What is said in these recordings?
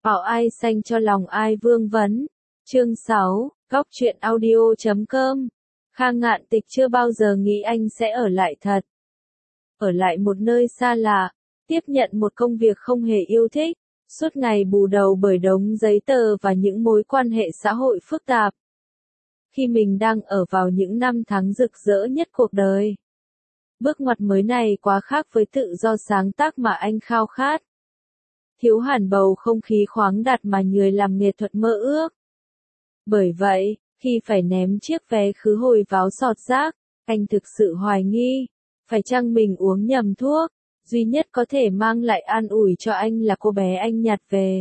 Bảo ai xanh cho lòng ai vương vấn. Chương 6, Góc truyện audio.com. Khang Ngạn Tịch chưa bao giờ nghĩ anh sẽ ở lại thật. Ở lại một nơi xa lạ, tiếp nhận một công việc không hề yêu thích, suốt ngày bù đầu bởi đống giấy tờ và những mối quan hệ xã hội phức tạp. Khi mình đang ở vào những năm tháng rực rỡ nhất cuộc đời. Bước ngoặt mới này quá khác với tự do sáng tác mà anh khao khát. Thiếu hẳn bầu không khí khoáng đạt mà người làm nghệ thuật mơ ước. Bởi vậy, khi phải ném chiếc vé khứ hồi váo sọt rác, anh thực sự hoài nghi, phải chăng mình uống nhầm thuốc, duy nhất có thể mang lại an ủi cho anh là cô bé anh nhặt về.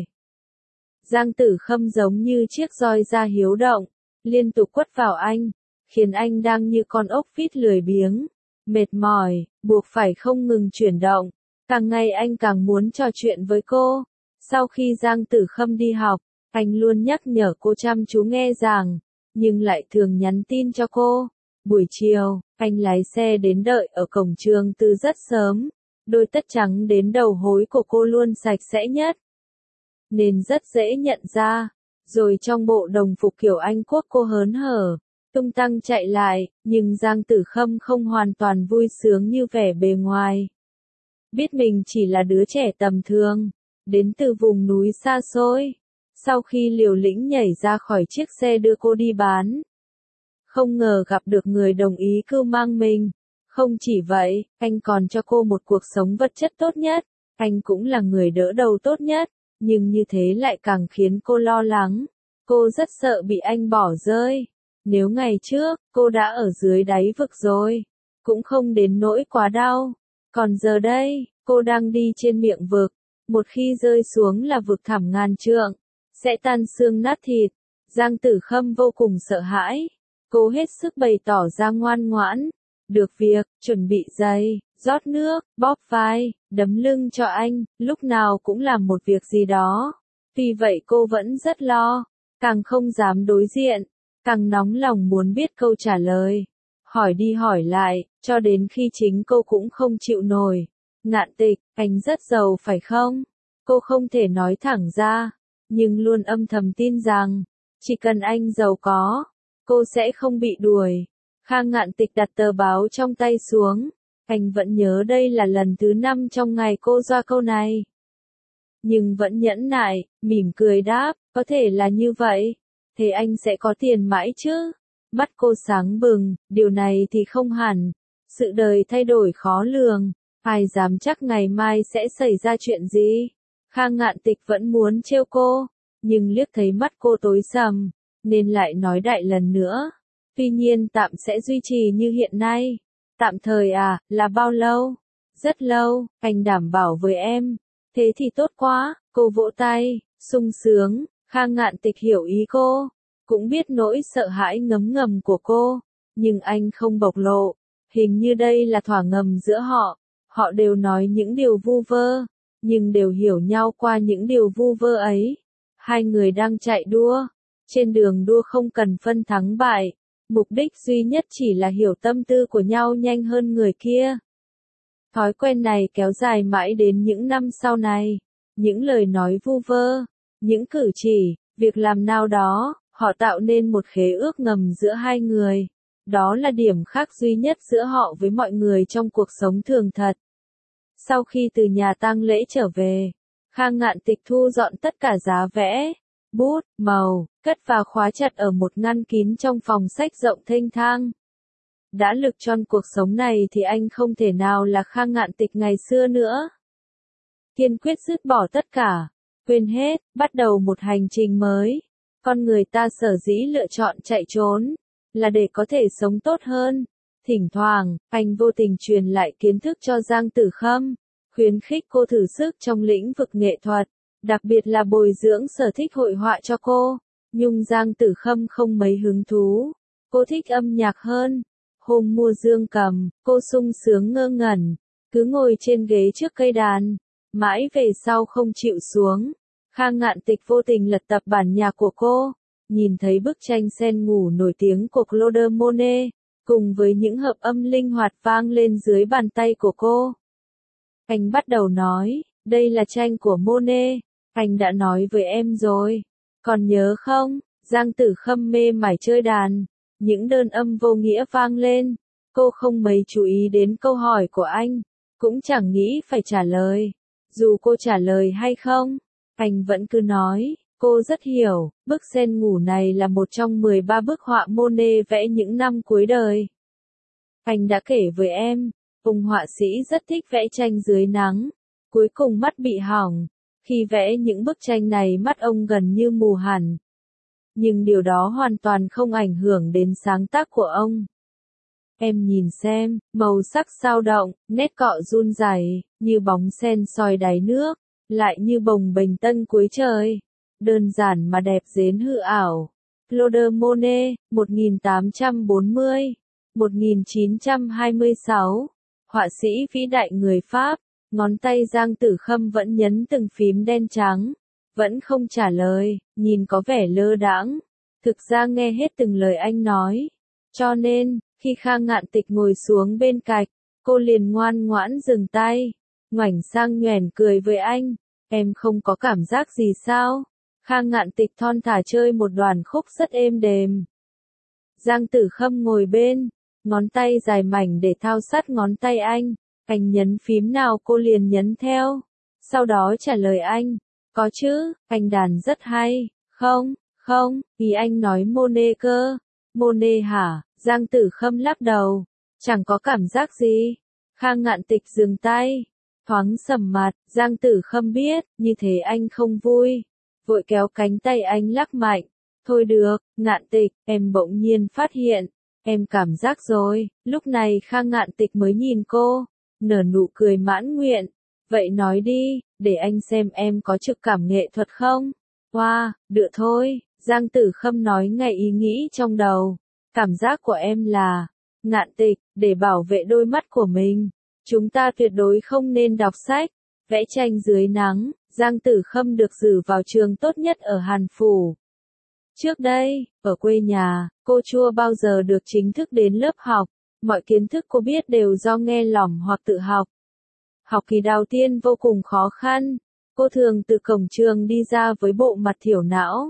Giang Tử Khâm giống như chiếc roi da hiếu động, liên tục quất vào anh, khiến anh đang như con ốc vít lười biếng, mệt mỏi, buộc phải không ngừng chuyển động. Càng ngày anh càng muốn trò chuyện với cô. Sau khi Giang Tử Khâm đi học, anh luôn nhắc nhở cô chăm chú nghe giảng, nhưng lại thường nhắn tin cho cô. Buổi chiều, anh lái xe đến đợi ở cổng trường từ rất sớm. Đôi tất trắng đến đầu hối của cô luôn sạch sẽ nhất, nên rất dễ nhận ra. Rồi trong bộ đồng phục kiểu Anh Quốc cô hớn hở, tung tăng chạy lại, nhưng Giang Tử Khâm không hoàn toàn vui sướng như vẻ bề ngoài. Biết mình chỉ là đứa trẻ tầm thường, đến từ vùng núi xa xôi. Sau khi liều lĩnh nhảy ra khỏi chiếc xe đưa cô đi bán, không ngờ gặp được người đồng ý cưu mang mình. Không chỉ vậy, anh còn cho cô một cuộc sống vật chất tốt nhất. Anh cũng là người đỡ đầu tốt nhất, nhưng như thế lại càng khiến cô lo lắng. Cô rất sợ bị anh bỏ rơi. Nếu ngày trước, cô đã ở dưới đáy vực rồi, cũng không đến nỗi quá đau. Còn giờ đây, cô đang đi trên miệng vực. Một khi rơi xuống là vực thẳm ngàn trượng, sẽ tan xương nát thịt. Giang Tử Khâm vô cùng sợ hãi. Cô hết sức bày tỏ ra ngoan ngoãn. Được việc, chuẩn bị giày, rót nước, bóp vai, đấm lưng cho anh, lúc nào cũng làm một việc gì đó. Vì vậy cô vẫn rất lo, càng không dám đối diện, càng nóng lòng muốn biết câu trả lời. Hỏi đi hỏi lại, cho đến khi chính cô cũng không chịu nổi. Ngạn Tịch, anh rất giàu phải không? Cô không thể nói thẳng ra, nhưng luôn âm thầm tin rằng, chỉ cần anh giàu có, cô sẽ không bị đuổi. Khang Ngạn Tịch đặt tờ báo trong tay xuống. Anh vẫn nhớ đây là lần thứ 5 trong ngày cô ra câu này. Nhưng vẫn nhẫn nại, mỉm cười đáp, có thể là như vậy. Thế anh sẽ có tiền mãi chứ? Mắt cô sáng bừng, điều này thì không hẳn. Sự đời thay đổi khó lường, ai dám chắc ngày mai sẽ xảy ra chuyện gì? Khang Ngạn Tịch vẫn muốn trêu cô, nhưng liếc thấy mắt cô tối sầm, nên lại nói đại lần nữa. Tuy nhiên tạm sẽ duy trì như hiện nay. Tạm thời à, là bao lâu? Rất lâu, anh đảm bảo với em. Thế thì tốt quá, cô vỗ tay, sung sướng. Khang Ngạn Tịch hiểu ý cô, cũng biết nỗi sợ hãi ngấm ngầm của cô, nhưng anh không bộc lộ. Hình như đây là thỏa ngầm giữa họ. Họ đều nói những điều vu vơ, nhưng đều hiểu nhau qua những điều vu vơ ấy. Hai người đang chạy đua. Trên đường đua không cần phân thắng bại. Mục đích duy nhất chỉ là hiểu tâm tư của nhau nhanh hơn người kia. Thói quen này kéo dài mãi đến những năm sau này. Những lời nói vu vơ, những cử chỉ, việc làm nào đó, họ tạo nên một khế ước ngầm giữa hai người. Đó là điểm khác duy nhất giữa họ với mọi người trong cuộc sống thường thật. Sau khi từ nhà tang lễ trở về, Khang Ngạn Tịch thu dọn tất cả giá vẽ, bút, màu, cất và khóa chặt ở một ngăn kín trong phòng sách rộng thênh thang. Đã lực tròn cuộc sống này thì anh không thể nào là Khang Ngạn Tịch ngày xưa nữa. Kiên quyết dứt bỏ tất cả, quên hết, bắt đầu một hành trình mới. Con người ta sở dĩ lựa chọn chạy trốn, là để có thể sống tốt hơn. Thỉnh thoảng, anh vô tình truyền lại kiến thức cho Giang Tử Khâm, khuyến khích cô thử sức trong lĩnh vực nghệ thuật. Đặc biệt là bồi dưỡng sở thích hội họa cho cô. Nhưng Giang Tử Khâm không mấy hứng thú. Cô thích âm nhạc hơn. Hôm mua dương cầm, cô sung sướng ngơ ngẩn, cứ ngồi trên ghế trước cây đàn. Mãi về sau không chịu xuống. Khang Ngạn Tịch vô tình lật tập bản nhạc của cô. Nhìn thấy bức tranh sen ngủ nổi tiếng của Claude Monet, cùng với những hợp âm linh hoạt vang lên dưới bàn tay của cô. Anh bắt đầu nói, đây là tranh của Monet. Anh đã nói với em rồi. Còn nhớ không? Giang Tử Khâm mê mải chơi đàn. Những đơn âm vô nghĩa vang lên. Cô không mấy chú ý đến câu hỏi của anh. Cũng chẳng nghĩ phải trả lời. Dù cô trả lời hay không, anh vẫn cứ nói. Cô rất hiểu, bức sen ngủ này là một trong 13 bức họa Monet vẽ những năm cuối đời. Anh đã kể với em, ông họa sĩ rất thích vẽ tranh dưới nắng. Cuối cùng mắt bị hỏng. Khi vẽ những bức tranh này mắt ông gần như mù hẳn. Nhưng điều đó hoàn toàn không ảnh hưởng đến sáng tác của ông. Em nhìn xem, màu sắc sao động, nét cọ run rẩy, như bóng sen soi đáy nước, lại như bồng bềnh tân cuối trời. Đơn giản mà đẹp đến hư ảo. Claude Monet, 1840-1926, họa sĩ vĩ đại người Pháp. Ngón tay Giang Tử Khâm vẫn nhấn từng phím đen trắng, vẫn không trả lời, nhìn có vẻ lơ đãng. Thực ra nghe hết từng lời anh nói. Cho nên, khi Kha Ngạn Tịch ngồi xuống bên cạnh, cô liền ngoan ngoãn dừng tay, ngoảnh sang nhoẻn cười với anh. Em không có cảm giác gì sao? Kha Ngạn Tịch thon thả chơi một đoạn khúc rất êm đềm. Giang Tử Khâm ngồi bên, ngón tay dài mảnh để thao sát ngón tay anh. Anh nhấn phím nào cô liền nhấn theo. Sau đó trả lời anh. Có chứ, anh đàn rất hay. Không, ý anh nói Monet cơ. Monet hả? Giang Tử Khâm lắc đầu. Chẳng có cảm giác gì. Kha Ngạn Tịch dừng tay. Thoáng sầm mặt, Giang Tử Khâm biết, như thế anh không vui. Vội kéo cánh tay anh lắc mạnh. Thôi được, Ngạn Tịch, em bỗng nhiên phát hiện. Em cảm giác rồi. Lúc này Kha Ngạn Tịch mới nhìn cô. Nở nụ cười mãn nguyện. Vậy nói đi, để anh xem em có trực cảm nghệ thuật không? Wow, được thôi, Giang Tử Khâm nói ngay ý nghĩ trong đầu. Cảm giác của em là, Ngạn Tịch, để bảo vệ đôi mắt của mình, chúng ta tuyệt đối không nên đọc sách, vẽ tranh dưới nắng. Giang Tử Khâm được giữ vào trường tốt nhất ở Hàn Phủ. Trước đây, ở quê nhà, cô chưa bao giờ được chính thức đến lớp học. Mọi kiến thức cô biết đều do nghe lỏm hoặc tự học. Học kỳ đầu tiên vô cùng khó khăn. Cô thường từ cổng trường đi ra với bộ mặt thiểu não.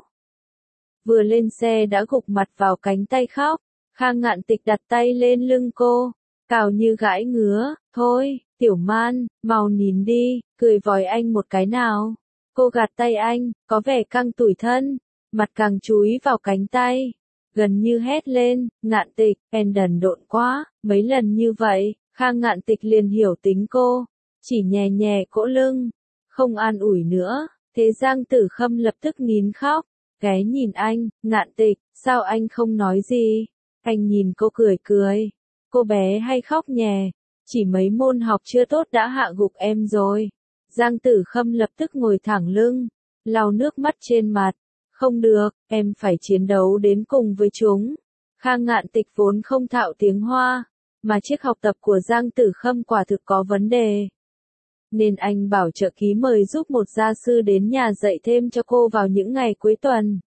Vừa lên xe đã gục mặt vào cánh tay khóc. Kha Ngạn Tịch đặt tay lên lưng cô, cào như gãi ngứa. Thôi, Tiểu Man, mau nín đi, cười vòi anh một cái nào. Cô gạt tay anh, có vẻ căng tủi thân, mặt càng chúi vào cánh tay. Gần như hét lên, Ngạn Tịch, em đần độn quá. Mấy lần như vậy, Kha Ngạn Tịch liền hiểu tính cô, chỉ nhẹ nhẹ cỗ lưng, không an ủi nữa. Thế Giang Tử Khâm lập tức nín khóc, ghé nhìn anh. Ngạn Tịch, sao anh không nói gì? Anh nhìn cô cười cười. Cô bé hay khóc nhè, chỉ mấy môn học chưa tốt đã hạ gục em rồi. Giang Tử Khâm lập tức ngồi thẳng lưng, lau nước mắt trên mặt. Không được, em phải chiến đấu đến cùng với chúng. Kha Ngạn Tịch vốn không thạo tiếng Hoa, mà chiếc học tập của Giang Tử Khâm quả thực có vấn đề. Nên anh bảo trợ ký mời giúp một gia sư đến nhà dạy thêm cho cô vào những ngày cuối tuần.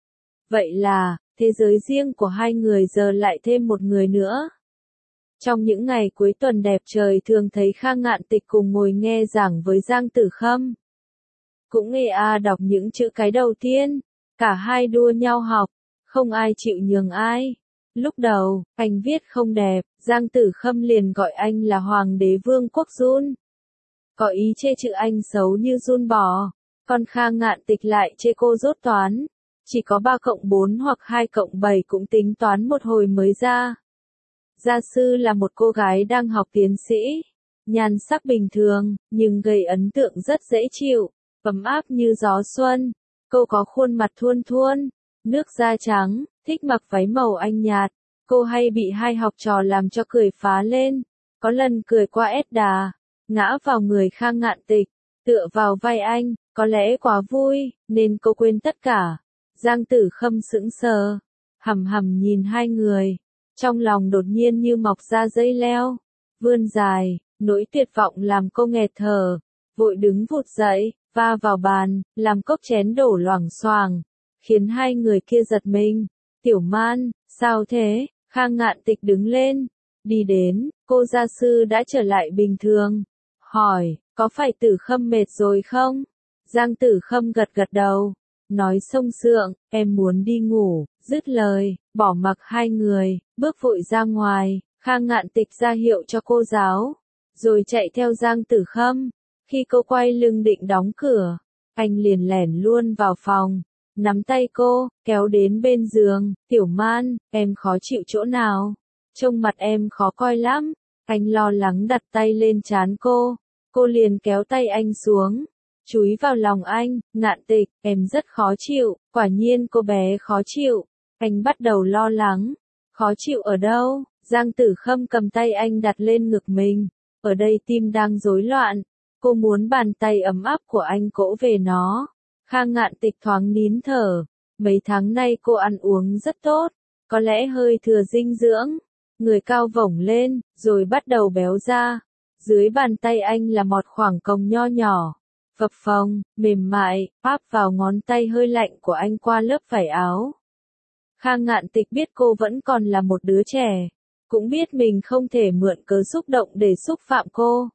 Vậy là, thế giới riêng của hai người giờ lại thêm một người nữa. Trong những ngày cuối tuần đẹp trời thường thấy Kha Ngạn Tịch cùng ngồi nghe giảng với Giang Tử Khâm. Cũng nghe đọc những chữ cái đầu tiên. Cả hai đua nhau học, không ai chịu nhường ai. Lúc đầu, anh viết không đẹp, Giang Tử Khâm liền gọi anh là Hoàng đế Vương quốc Jun. Có ý chê chữ anh xấu như Jun bò. Còn Kha Ngạn Tịch lại chê cô dốt toán. Chỉ có 3+4 hoặc 2+7 cũng tính toán một hồi mới ra. Gia sư là một cô gái đang học tiến sĩ. Nhan sắc bình thường, nhưng gây ấn tượng rất dễ chịu, ấm áp như gió xuân. Cô có khuôn mặt thuôn thuôn, nước da trắng, thích mặc váy màu anh nhạt. Cô hay bị hai học trò làm cho cười phá lên. Có lần cười qua ép đà, ngã vào người Kha Ngạn Tịch, tựa vào vai anh, có lẽ quá vui, nên cô quên tất cả. Giang Tử Khâm sững sờ, hầm hầm nhìn hai người, trong lòng đột nhiên như mọc ra dây leo, vươn dài, nỗi tuyệt vọng làm cô nghẹt thở, vội đứng vụt dậy, va vào bàn, làm cốc chén đổ loảng xoảng, khiến hai người kia giật mình. Tiểu Man, sao thế? Kha Ngạn Tịch đứng lên, đi đến, cô gia sư đã trở lại bình thường, hỏi, có phải Tử Khâm mệt rồi không? Giang Tử Khâm gật gật đầu, nói xông xượng, em muốn đi ngủ, dứt lời, bỏ mặc hai người, bước vội ra ngoài, Khang Ngạn Tịch ra hiệu cho cô giáo, rồi chạy theo Giang Tử Khâm. Khi cô quay lưng định đóng cửa, anh liền lẻn luôn vào phòng, nắm tay cô, kéo đến bên giường, Tiểu Man, em khó chịu chỗ nào? Trông mặt em khó coi lắm. Anh lo lắng đặt tay lên trán cô liền kéo tay anh xuống, chúi vào lòng anh, Ngạn Tịch, em rất khó chịu, quả nhiên cô bé khó chịu. Anh bắt đầu lo lắng, khó chịu ở đâu? Giang Tử Khâm cầm tay anh đặt lên ngực mình, ở đây tim đang rối loạn, cô muốn bàn tay ấm áp của anh cỗ về nó. Khang Ngạn Tịch thoáng nín thở, mấy tháng nay cô ăn uống rất tốt, có lẽ hơi thừa dinh dưỡng, người cao vổng lên, rồi bắt đầu béo ra. Dưới bàn tay anh là một khoảng cong nho nhỏ, phập phồng, mềm mại, áp vào ngón tay hơi lạnh của anh qua lớp vải áo. Khang Ngạn Tịch biết cô vẫn còn là một đứa trẻ, cũng biết mình không thể mượn cớ xúc động để xúc phạm cô.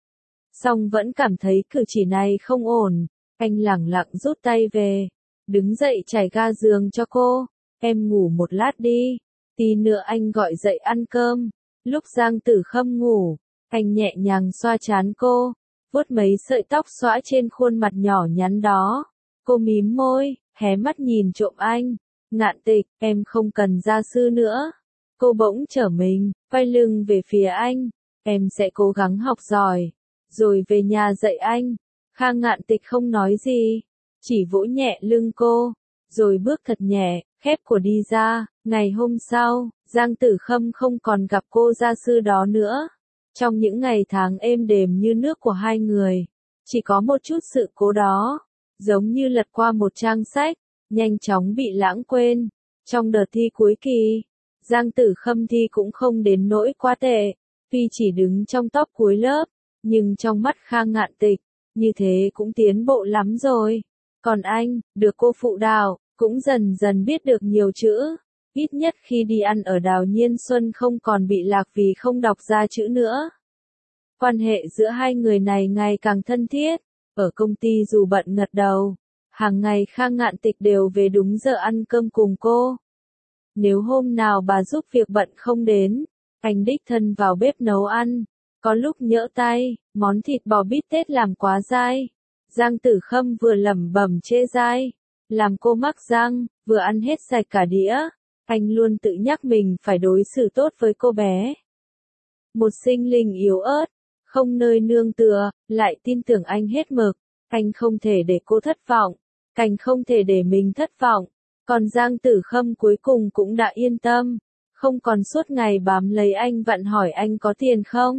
Song vẫn cảm thấy cử chỉ này không ổn, anh lẳng lặng rút tay về, đứng dậy trải ga giường cho cô, em ngủ một lát đi, tí nữa anh gọi dậy ăn cơm. Lúc Giang Tử Khâm ngủ, anh nhẹ nhàng xoa trán cô, vuốt mấy sợi tóc xõa trên khuôn mặt nhỏ nhắn đó. Cô mím môi, hé mắt nhìn trộm anh. Ngạn Tịch, em không cần gia sư nữa. Cô bỗng trở mình, quay lưng về phía anh. Em sẽ cố gắng học giỏi, rồi về nhà dạy anh. Khang Ngạn Tịch không nói gì, chỉ vỗ nhẹ lưng cô, rồi bước thật nhẹ, khép của đi ra. Ngày hôm sau, Giang Tử Khâm không còn gặp cô gia sư đó nữa. Trong những ngày tháng êm đềm như nước của hai người, chỉ có một chút sự cố đó, giống như lật qua một trang sách, nhanh chóng bị lãng quên. Trong đợt thi cuối kỳ, Giang Tử Khâm thi cũng không đến nỗi quá tệ, tuy chỉ đứng trong top cuối lớp, nhưng trong mắt Khang Ngạn Tịch, như thế cũng tiến bộ lắm rồi. Còn anh, được cô phụ đạo, cũng dần dần biết được nhiều chữ. Ít nhất khi đi ăn ở Đào Nhiên Xuân không còn bị lạc vì không đọc ra chữ nữa. Quan hệ giữa hai người này ngày càng thân thiết. Ở công ty dù bận ngật đầu, hàng ngày Khang Ngạn Tịch đều về đúng giờ ăn cơm cùng cô. Nếu hôm nào bà giúp việc bận không đến, anh đích thân vào bếp nấu ăn. Có lúc nhỡ tay, món thịt bò bít tết làm quá dai. Giang Tử Khâm vừa lẩm bẩm chê dai, làm cô mắc răng, vừa ăn hết sạch cả đĩa. Anh luôn tự nhắc mình phải đối xử tốt với cô bé. Một sinh linh yếu ớt, không nơi nương tựa, lại tin tưởng anh hết mực. Anh không thể để cô thất vọng, càng không thể để mình thất vọng. Còn Giang Tử Khâm cuối cùng cũng đã yên tâm, không còn suốt ngày bám lấy anh vặn hỏi anh có tiền không.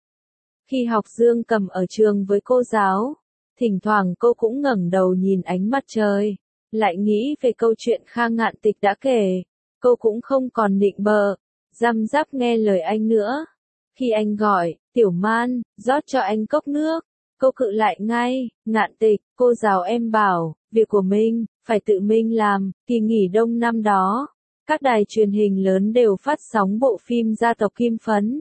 Khi học dương cầm ở trường với cô giáo, thỉnh thoảng cô cũng ngẩng đầu nhìn ánh mặt trời, lại nghĩ về câu chuyện Khang Ngạn Tịch đã kể. Cô cũng không còn nịnh bợ, răm rắp nghe lời anh nữa. Khi anh gọi, Tiểu Man, rót cho anh cốc nước, cô cự lại ngay. Ngạn Tịch, cô giáo em bảo, việc của mình, phải tự mình làm. Kỳ nghỉ đông năm đó, các đài truyền hình lớn đều phát sóng bộ phim Gia tộc Kim Phấn.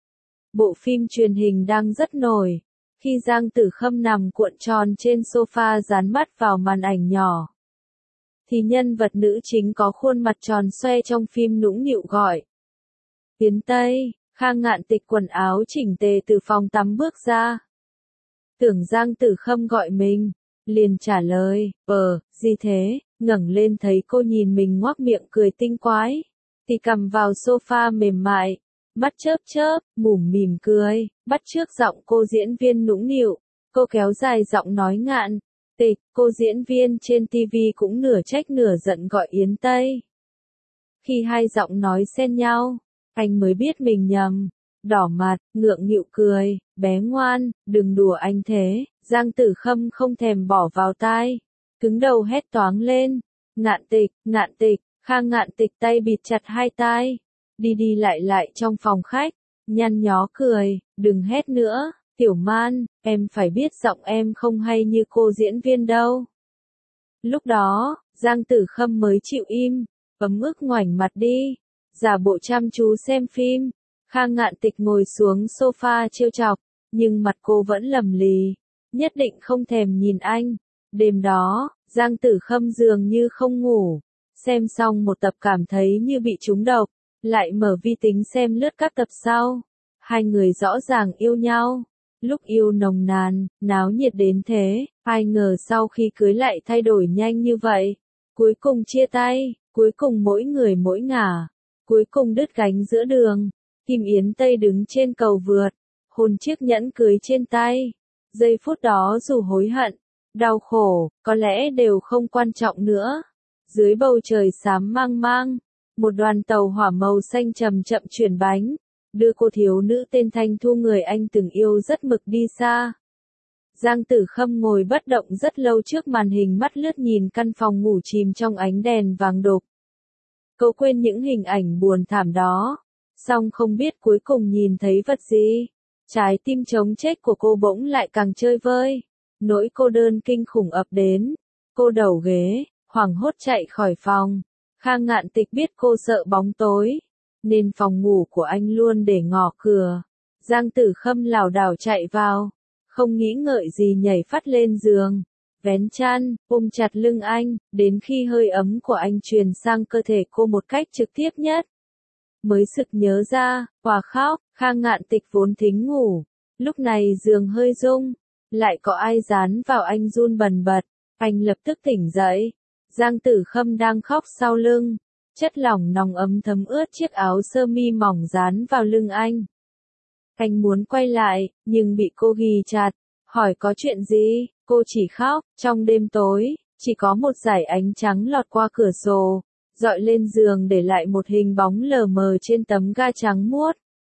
Bộ phim truyền hình đang rất nổi. Khi Giang Tử Khâm nằm cuộn tròn trên sofa dán mắt vào màn ảnh nhỏ, thì nhân vật nữ chính có khuôn mặt tròn xoe trong phim nũng nịu gọi. Tiến Tây, Khang Ngạn Tịch quần áo chỉnh tề từ phòng tắm bước ra. Tưởng Giang Tử Khâm gọi mình, liền trả lời, gì thế, ngẩng lên thấy cô nhìn mình ngoác miệng cười tinh quái, thì cầm vào sofa mềm mại, mắt chớp chớp, mủm mỉm cười, bắt chước giọng cô diễn viên nũng nịu, cô kéo dài giọng nói Ngạn Tịch, cô diễn viên trên TV cũng nửa trách nửa giận gọi Yến Tây. Khi hai giọng nói xen nhau, anh mới biết mình nhầm, đỏ mặt, ngượng nghịu cười, bé ngoan, đừng đùa anh thế. Giang Tử Khâm không thèm bỏ vào tai, cứng đầu hét toáng lên, Ngạn Tịch, Khang Ngạn Tịch tay bịt chặt hai tai, đi đi lại trong phòng khách, nhăn nhó cười, đừng hét nữa. Tiểu Man, em phải biết giọng em không hay như cô diễn viên đâu. Lúc đó, Giang Tử Khâm mới chịu im, ấm ức ngoảnh mặt đi, giả bộ chăm chú xem phim. Khang Ngạn Tịch ngồi xuống sofa trêu chọc, nhưng mặt cô vẫn lầm lì, nhất định không thèm nhìn anh. Đêm đó, Giang Tử Khâm dường như không ngủ. Xem xong một tập cảm thấy như bị trúng độc, lại mở vi tính xem lướt các tập sau. Hai người rõ ràng yêu nhau. Lúc yêu nồng nàn, náo nhiệt đến thế, ai ngờ sau khi cưới lại thay đổi nhanh như vậy. Cuối cùng chia tay, cuối cùng mỗi người mỗi ngả, cuối cùng đứt gánh giữa đường. Kim Yến Tây đứng trên cầu vượt, hôn chiếc nhẫn cưới trên tay. Giây phút đó dù hối hận, đau khổ, có lẽ đều không quan trọng nữa. Dưới bầu trời xám mang mang, một đoàn tàu hỏa màu xanh chậm chậm chuyển bánh, đưa cô thiếu nữ tên Thanh Thu người anh từng yêu rất mực đi xa. Giang Tử Khâm ngồi bất động rất lâu trước màn hình, mắt lướt nhìn căn phòng ngủ chìm trong ánh đèn vàng đục. Cậu quên những hình ảnh buồn thảm đó, song không biết cuối cùng nhìn thấy vật gì. Trái tim trống chết của cô bỗng lại càng chơi vơi. Nỗi cô đơn kinh khủng ập đến. Cô đầu ghế, hoảng hốt chạy khỏi phòng. Khang Ngạn Tịch biết cô sợ bóng tối, nên phòng ngủ của anh luôn để ngỏ cửa. Giang Tử Khâm lảo đảo chạy vào, không nghĩ ngợi gì nhảy phắt lên giường, vén chăn, ôm chặt lưng anh, đến khi hơi ấm của anh truyền sang cơ thể cô một cách trực tiếp nhất. Mới sực nhớ ra, hòa khóc. Khang Ngạn Tịch vốn thính ngủ, lúc này giường hơi rung, lại có ai dán vào anh run bần bật, anh lập tức tỉnh dậy. Giang Tử Khâm đang khóc sau lưng, chất lỏng nóng ấm thấm ướt chiếc áo sơ mi mỏng dán vào lưng anh. Anh muốn quay lại, nhưng bị cô ghì chặt, hỏi có chuyện gì, cô chỉ khóc. Trong đêm tối, chỉ có một dải ánh trắng lọt qua cửa sổ, dọi lên giường để lại một hình bóng lờ mờ trên tấm ga trắng muốt.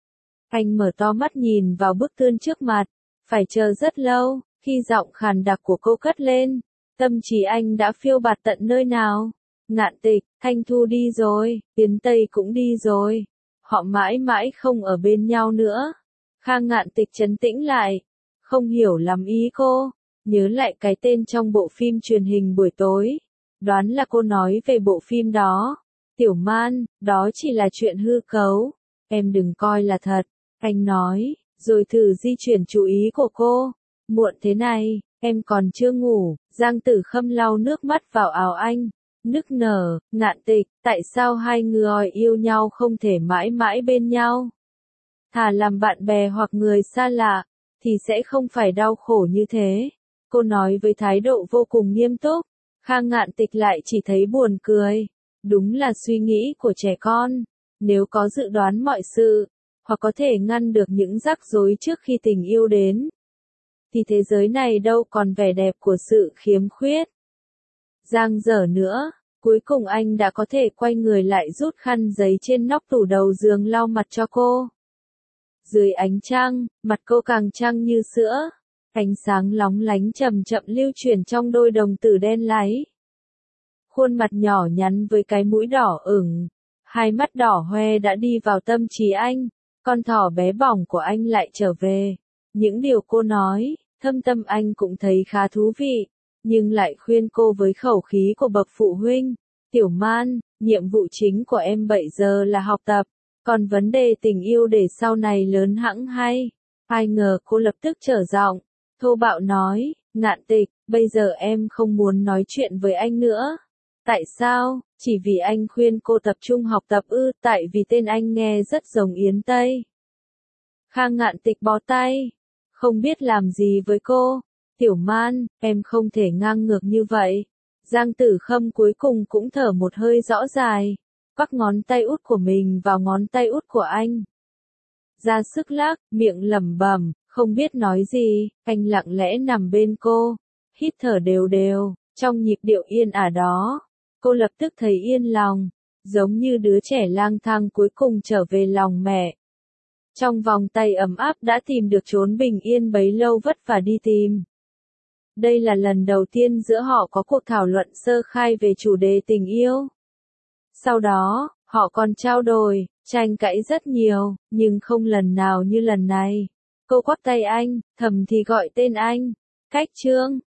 Anh mở to mắt nhìn vào bức tường trước mặt, phải chờ rất lâu, khi giọng khàn đặc của cô cất lên, tâm trí anh đã phiêu bạt tận nơi nào. Ngạn Tịch, Thanh Thu đi rồi, Yến Tây cũng đi rồi, họ mãi mãi không ở bên nhau nữa. Khang Ngạn Tịch trấn tĩnh lại, không hiểu lắm ý cô, nhớ lại cái tên trong bộ phim truyền hình buổi tối, đoán là cô nói về bộ phim đó. Tiểu Man, đó chỉ là chuyện hư cấu, em đừng coi là thật, anh nói, rồi thử di chuyển chú ý của cô. Muộn thế này, em còn chưa ngủ. Giang Tử Khâm lau nước mắt vào áo anh, nức nở. Ngạn Tịch, tại sao hai người yêu nhau không thể mãi mãi bên nhau? Thà làm bạn bè hoặc người xa lạ, thì sẽ không phải đau khổ như thế. Cô nói với thái độ vô cùng nghiêm túc. Khang Ngạn Tịch lại chỉ thấy buồn cười. Đúng là suy nghĩ của trẻ con. Nếu có dự đoán mọi sự, hoặc có thể ngăn được những rắc rối trước khi tình yêu đến, thì thế giới này đâu còn vẻ đẹp của sự khiếm khuyết. Giang dở nữa, cuối cùng anh đã có thể quay người lại rút khăn giấy trên nóc tủ đầu giường lau mặt cho cô. Dưới ánh trăng, mặt cô càng trăng như sữa, ánh sáng lóng lánh chậm chậm lưu chuyển trong đôi đồng tử đen láy. Khuôn mặt nhỏ nhắn với cái mũi đỏ ửng, hai mắt đỏ hoe đã đi vào tâm trí anh, con thỏ bé bỏng của anh lại trở về. Những điều cô nói, thâm tâm anh cũng thấy khá thú vị, nhưng lại khuyên cô với khẩu khí của bậc phụ huynh. Tiểu Man, nhiệm vụ chính của em bây giờ là học tập, còn vấn đề tình yêu để sau này lớn hẵng hay. Ai ngờ cô lập tức trở giọng, thô bạo nói, Ngạn Tịch, bây giờ em không muốn nói chuyện với anh nữa. Tại sao? Chỉ vì anh khuyên cô tập trung học tập ư? Tại vì tên anh nghe rất giống Yến Tây. Khang Ngạn Tịch bó tay, không biết làm gì với cô. Tiểu Man, em không thể ngang ngược như vậy. Giang Tử Khâm cuối cùng cũng thở một hơi rõ dài, vắt ngón tay út của mình vào ngón tay út của anh. Ra sức lắc, miệng lẩm bẩm, không biết nói gì. Anh lặng lẽ nằm bên cô, hít thở đều đều, trong nhịp điệu yên ả đó. Cô lập tức thấy yên lòng, giống như đứa trẻ lang thang cuối cùng trở về lòng mẹ. Trong vòng tay ấm áp đã tìm được chốn bình yên bấy lâu vất vả đi tìm. Đây là lần đầu tiên giữa họ có cuộc thảo luận sơ khai về chủ đề tình yêu. Sau đó, họ còn trao đổi, tranh cãi rất nhiều, nhưng không lần nào như lần này. Cô quắc tay anh, thầm thì gọi tên anh. Cách Trương,